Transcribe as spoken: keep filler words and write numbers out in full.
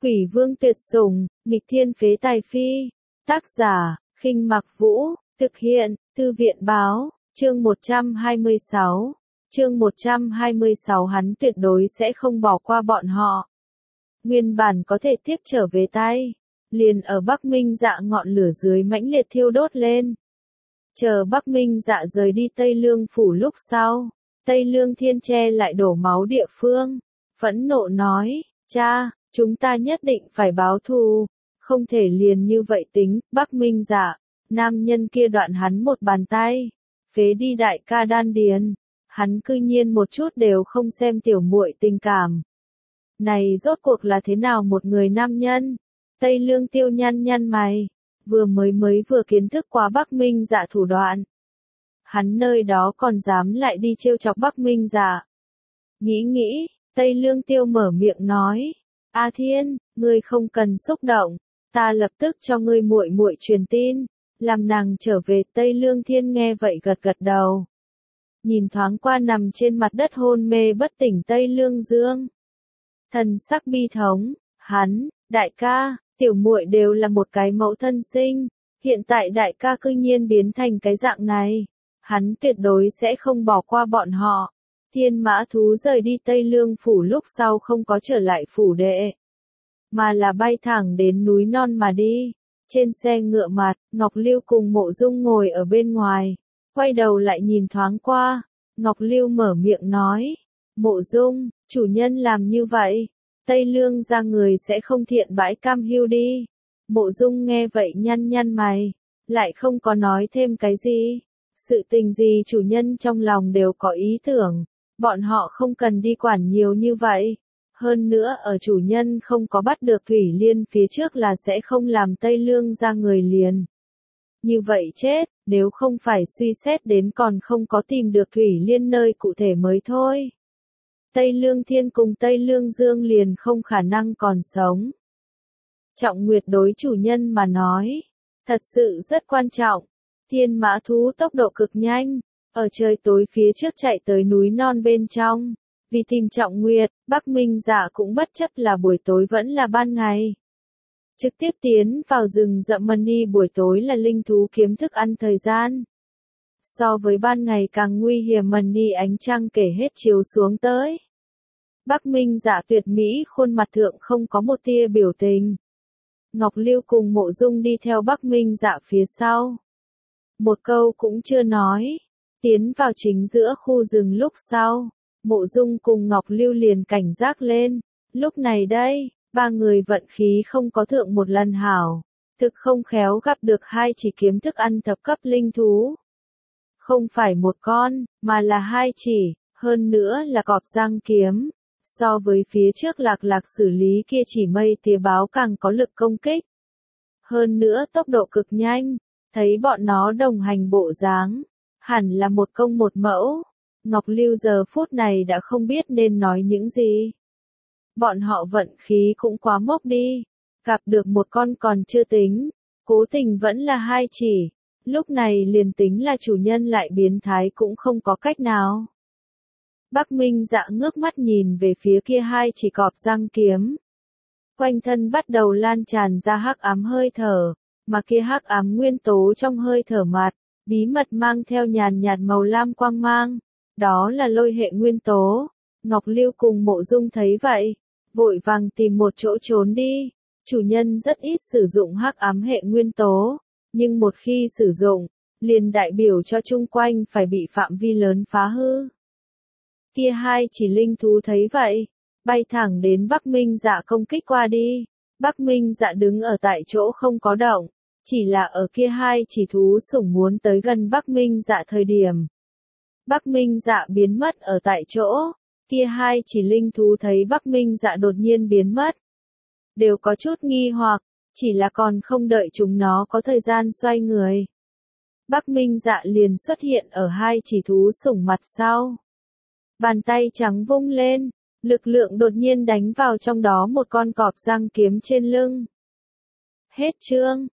Quỷ vương tuyệt sủng, nghịch thiên phế tài phi. Tác giả, Khinh Mặc Vũ, thực hiện, Thư viện báo, chương một trăm hai mươi sáu. Chương một trăm hai mươi sáu hắn tuyệt đối sẽ không bỏ qua bọn họ. Nguyên bản có thể tiếp trở về tay, liền ở Bắc Minh Dạ ngọn lửa dưới mãnh liệt thiêu đốt lên. Chờ Bắc Minh Dạ rời đi Tây Lương phủ lúc sau, Tây Lương Thiên che lại đổ máu địa phương, phẫn nộ nói, cha, chúng ta nhất định phải báo thù, không thể liền như vậy tính. Bắc Minh Dạ, nam nhân kia đoạn hắn một bàn tay, phế đi đại ca đan điền, hắn cư nhiên một chút đều không xem tiểu muội tình cảm. Này rốt cuộc là thế nào một người nam nhân? Tây Lương Tiêu nhăn nhăn mày, vừa mới mới vừa kiến thức qua Bắc Minh Dạ thủ đoạn. Hắn nơi đó còn dám lại đi trêu chọc Bắc Minh Dạ. Nghĩ nghĩ, Tây Lương Tiêu mở miệng nói, A Thiên, ngươi không cần xúc động, ta lập tức cho ngươi muội muội truyền tin, làm nàng trở về. Tây Lương Thiên nghe vậy gật gật đầu. Nhìn thoáng qua nằm trên mặt đất hôn mê bất tỉnh Tây Lương Dương. Thần sắc bi thống, hắn, đại ca, tiểu muội đều là một cái mẫu thân sinh, hiện tại đại ca cư nhiên biến thành cái dạng này, hắn tuyệt đối sẽ không bỏ qua bọn họ. Thiên Mã Thú rời đi Tây Lương phủ lúc sau không có trở lại phủ đệ, mà là bay thẳng đến núi non mà đi. Trên xe ngựa mặt, Ngọc Lưu cùng Mộ Dung ngồi ở bên ngoài, quay đầu lại nhìn thoáng qua, Ngọc Lưu mở miệng nói, Mộ Dung, chủ nhân làm như vậy, Tây Lương ra người sẽ không thiện bãi cam hiu đi. Mộ Dung nghe vậy nhăn nhăn mày, lại không có nói thêm cái gì. Sự tình gì chủ nhân trong lòng đều có ý tưởng, bọn họ không cần đi quản nhiều như vậy. Hơn nữa ở chủ nhân không có bắt được Thủy Liên phía trước là sẽ không làm Tây Lương ra người liền. Như vậy chết, nếu không phải suy xét đến còn không có tìm được Thủy Liên nơi cụ thể mới thôi. Tây Lương Thiên cùng Tây Lương Dương liền không khả năng còn sống. Trọng Nguyệt đối chủ nhân mà nói, thật sự rất quan trọng. Thiên Mã Thú tốc độ cực nhanh, ở trời tối phía trước chạy tới núi non bên trong. Vì tìm Trọng Nguyệt, Bắc Minh Dạ cũng bất chấp là buổi tối vẫn là ban ngày. Trực tiếp tiến vào rừng rậm Mani, buổi tối là linh thú kiếm thức ăn thời gian. So với ban ngày càng nguy hiểm. Mani ánh trăng kể hết chiếu xuống tới. Bắc Minh Dạ tuyệt mỹ khuôn mặt thượng không có một tia biểu tình. Ngọc Lưu cùng Mộ Dung đi theo Bắc Minh Dạ phía sau. Một câu cũng chưa nói. Tiến vào chính giữa khu rừng lúc sau, Mộ Dung cùng Ngọc Lưu liền cảnh giác lên. Lúc này đây, ba người vận khí không có thượng một lần hảo, thực không khéo gặp được hai chỉ kiếm thức ăn thập cấp linh thú. Không phải một con, mà là hai chỉ, hơn nữa là cọp răng kiếm. So với phía trước Lạc Lạc xử lý kia chỉ mây tía báo càng có lực công kích. Hơn nữa tốc độ cực nhanh, thấy bọn nó đồng hành bộ dáng, hẳn là một công một mẫu. Ngọc Lưu giờ phút này đã không biết nên nói những gì. Bọn họ vận khí cũng quá mốc đi, gặp được một con còn chưa tính, cố tình vẫn là hai chỉ, lúc này liền tính là chủ nhân lại biến thái cũng không có cách nào. Bắc Minh Dạ ngước mắt nhìn về phía kia hai chỉ cọp răng kiếm. Quanh thân bắt đầu lan tràn ra hắc ám hơi thở, mà kia hắc ám nguyên tố trong hơi thở mặt, bí mật mang theo nhàn nhạt màu lam quang mang, đó là lôi hệ nguyên tố. Ngọc Lưu cùng Mộ Dung thấy vậy, vội vàng tìm một chỗ trốn đi. Chủ nhân rất ít sử dụng hắc ám hệ nguyên tố, nhưng một khi sử dụng, liền đại biểu cho chung quanh phải bị phạm vi lớn phá hư. Kia hai chỉ linh thú thấy vậy, bay thẳng đến Bắc Minh Dạ công kích qua đi. Bắc Minh Dạ đứng ở tại chỗ không có động, chỉ là ở kia hai chỉ thú sủng muốn tới gần Bắc Minh Dạ thời điểm. Bắc Minh Dạ biến mất ở tại chỗ, kia hai chỉ linh thú thấy Bắc Minh Dạ đột nhiên biến mất. Đều có chút nghi hoặc, chỉ là còn không đợi chúng nó có thời gian xoay người. Bắc Minh Dạ liền xuất hiện ở hai chỉ thú sủng mặt sau. Bàn tay trắng vung lên, lực lượng đột nhiên đánh vào trong đó một con cọp răng kiếm trên lưng. Hết chương.